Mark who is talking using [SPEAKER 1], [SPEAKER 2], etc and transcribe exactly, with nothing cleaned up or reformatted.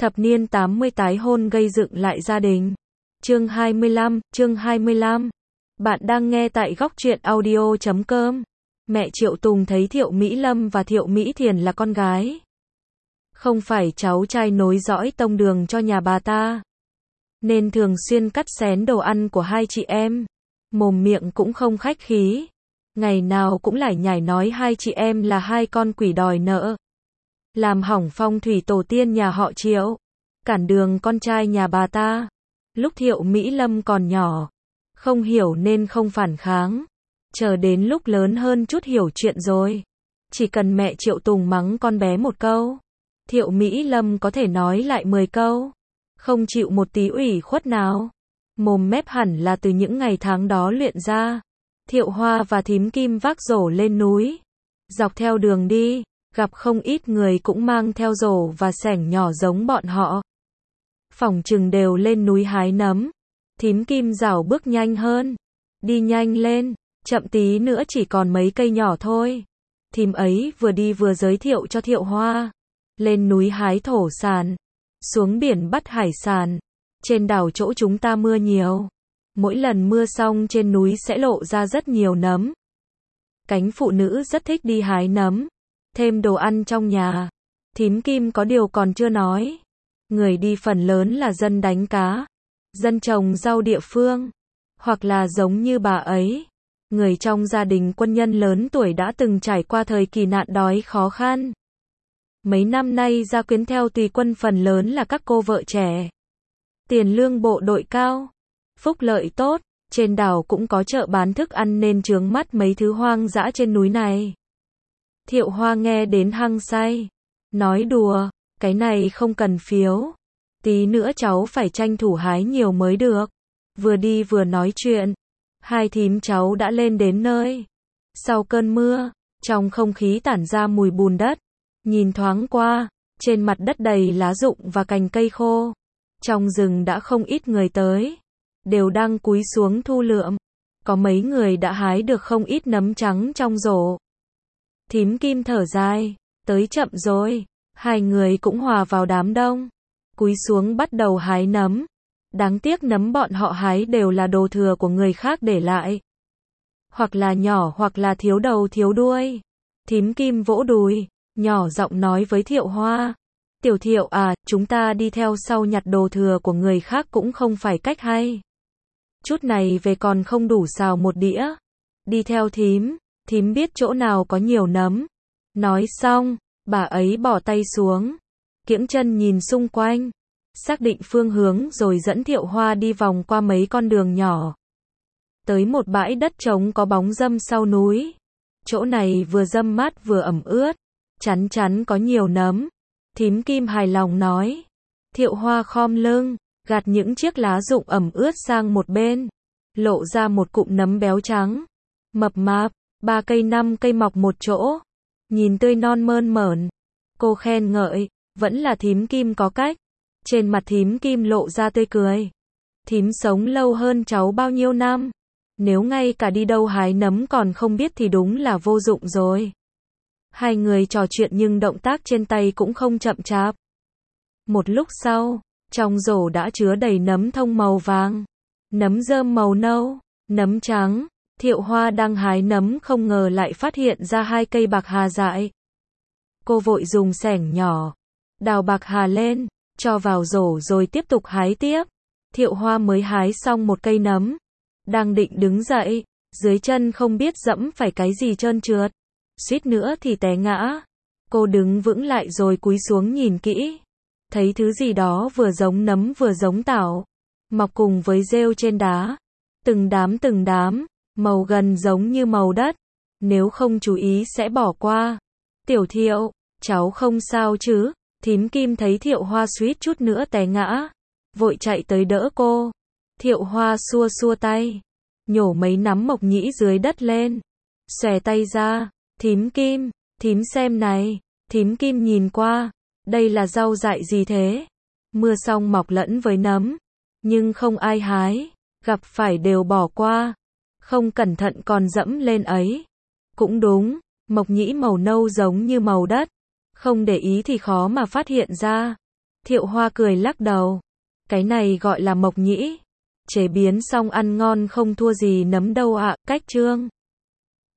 [SPEAKER 1] Thập niên tám mươi tái hôn gây dựng lại gia đình. Chương hai mươi lăm, chương hai mươi lăm. Bạn đang nghe tại góc truyện audio chấm com. Mẹ Triệu Tùng thấy Thiệu Mỹ Lâm và Thiệu Mỹ Thiền là con gái, không phải cháu trai nối dõi tông đường cho nhà bà ta, nên thường xuyên cắt xén đồ ăn của hai chị em. Mồm miệng cũng không khách khí, ngày nào cũng lải nhải nói hai chị em là hai con quỷ đòi nợ, làm hỏng phong thủy tổ tiên nhà họ Triệu, cản đường con trai nhà bà ta. Lúc Thiệu Mỹ Lâm còn nhỏ, không hiểu nên không phản kháng. Chờ đến lúc lớn hơn chút hiểu chuyện rồi, chỉ cần mẹ Triệu Tùng mắng con bé một câu, Thiệu Mỹ Lâm có thể nói lại mười câu, không chịu một tí ủy khuất nào. Mồm mép hẳn là từ những ngày tháng đó luyện ra. Thiệu Hoa và Thím Kim vác rổ lên núi. Dọc theo đường đi, gặp không ít người cũng mang theo rổ và xẻng nhỏ giống bọn họ. Phỏng chừng đều lên núi hái nấm. Thím Kim rảo bước nhanh hơn. Đi nhanh lên, chậm tí nữa chỉ còn mấy cây nhỏ thôi. Thím ấy vừa đi vừa giới thiệu cho Thiệu Hoa. Lên núi hái thổ sản, xuống biển bắt hải sản. Trên đảo chỗ chúng ta mưa nhiều, mỗi lần mưa xong trên núi sẽ lộ ra rất nhiều nấm. Cánh phụ nữ rất thích đi hái nấm, thêm đồ ăn trong nhà. Thím Kim có điều còn chưa nói. Người đi phần lớn là dân đánh cá, dân trồng rau địa phương, hoặc là giống như bà ấy, người trong gia đình quân nhân lớn tuổi đã từng trải qua thời kỳ nạn đói khó khăn. Mấy năm nay gia quyến theo tùy quân phần lớn là các cô vợ trẻ. Tiền lương bộ đội cao, phúc lợi tốt, trên đảo cũng có chợ bán thức ăn nên chướng mắt mấy thứ hoang dã trên núi này. Thiệu Hoa nghe đến hăng say, nói đùa, cái này không cần phiếu, tí nữa cháu phải tranh thủ hái nhiều mới được. Vừa đi vừa nói chuyện, hai thím cháu đã lên đến nơi. Sau cơn mưa, trong không khí tản ra mùi bùn đất, nhìn thoáng qua, trên mặt đất đầy lá rụng và cành cây khô. Trong rừng đã không ít người tới, đều đang cúi xuống thu lượm. Có mấy người đã hái được không ít nấm trắng trong rổ. Thím Kim thở dài, tới chậm rồi. Hai người cũng hòa vào đám đông, cúi xuống bắt đầu hái nấm. Đáng tiếc nấm bọn họ hái đều là đồ thừa của người khác để lại, hoặc là nhỏ hoặc là thiếu đầu thiếu đuôi. Thím Kim vỗ đùi, nhỏ giọng nói với Thiệu Hoa. Tiểu Thiệu à, chúng ta đi theo sau nhặt đồ thừa của người khác cũng không phải cách hay. Chút này về còn không đủ xào một đĩa. Đi theo thím, thím biết chỗ nào có nhiều nấm. Nói xong, bà ấy bỏ tay xuống, kiễng chân nhìn xung quanh, xác định phương hướng rồi dẫn Thiệu Hoa đi vòng qua mấy con đường nhỏ. Tới một bãi đất trống có bóng râm sau núi. Chỗ này vừa râm mát vừa ẩm ướt, chắn chắn có nhiều nấm. Thím Kim hài lòng nói. Thiệu Hoa khom lưng, gạt những chiếc lá rụng ẩm ướt sang một bên, lộ ra một cụm nấm béo trắng, mập mạp, ba cây năm cây mọc một chỗ, nhìn tươi non mơn mởn. Cô khen ngợi, vẫn là thím Kim có cách. Trên mặt thím Kim lộ ra tươi cười. Thím sống lâu hơn cháu bao nhiêu năm, nếu ngay cả đi đâu hái nấm còn không biết thì đúng là vô dụng rồi. Hai người trò chuyện nhưng động tác trên tay cũng không chậm chạp. Một lúc sau, trong rổ đã chứa đầy nấm thông màu vàng, nấm rơm màu nâu, nấm trắng. Thiệu Hoa đang hái nấm không ngờ lại phát hiện ra hai cây bạc hà dại. Cô vội dùng xẻng nhỏ, đào bạc hà lên, cho vào rổ rồi tiếp tục hái tiếp. Thiệu Hoa mới hái xong một cây nấm, đang định đứng dậy, dưới chân không biết dẫm phải cái gì trơn trượt, suýt nữa thì té ngã. Cô đứng vững lại rồi cúi xuống nhìn kỹ, thấy thứ gì đó vừa giống nấm vừa giống tảo, mọc cùng với rêu trên đá, từng đám từng đám, màu gần giống như màu đất, nếu không chú ý sẽ bỏ qua. Tiểu Thiệu, cháu không sao chứ? Thím Kim thấy Thiệu Hoa suýt chút nữa té ngã, vội chạy tới đỡ cô. Thiệu Hoa xua xua tay, nhổ mấy nắm mộc nhĩ dưới đất lên, xòe tay ra. Thím Kim, thím xem này. Thím Kim nhìn qua, đây là rau dại gì thế? Mưa xong mọc lẫn với nấm, nhưng không ai hái, gặp phải đều bỏ qua, không cẩn thận còn dẫm lên ấy. Cũng đúng, mộc nhĩ màu nâu giống như màu đất, không để ý thì khó mà phát hiện ra. Thiệu Hoa cười lắc đầu. Cái này gọi là mộc nhĩ. Chế biến xong ăn ngon không thua gì nấm đâu ạ, cách Trương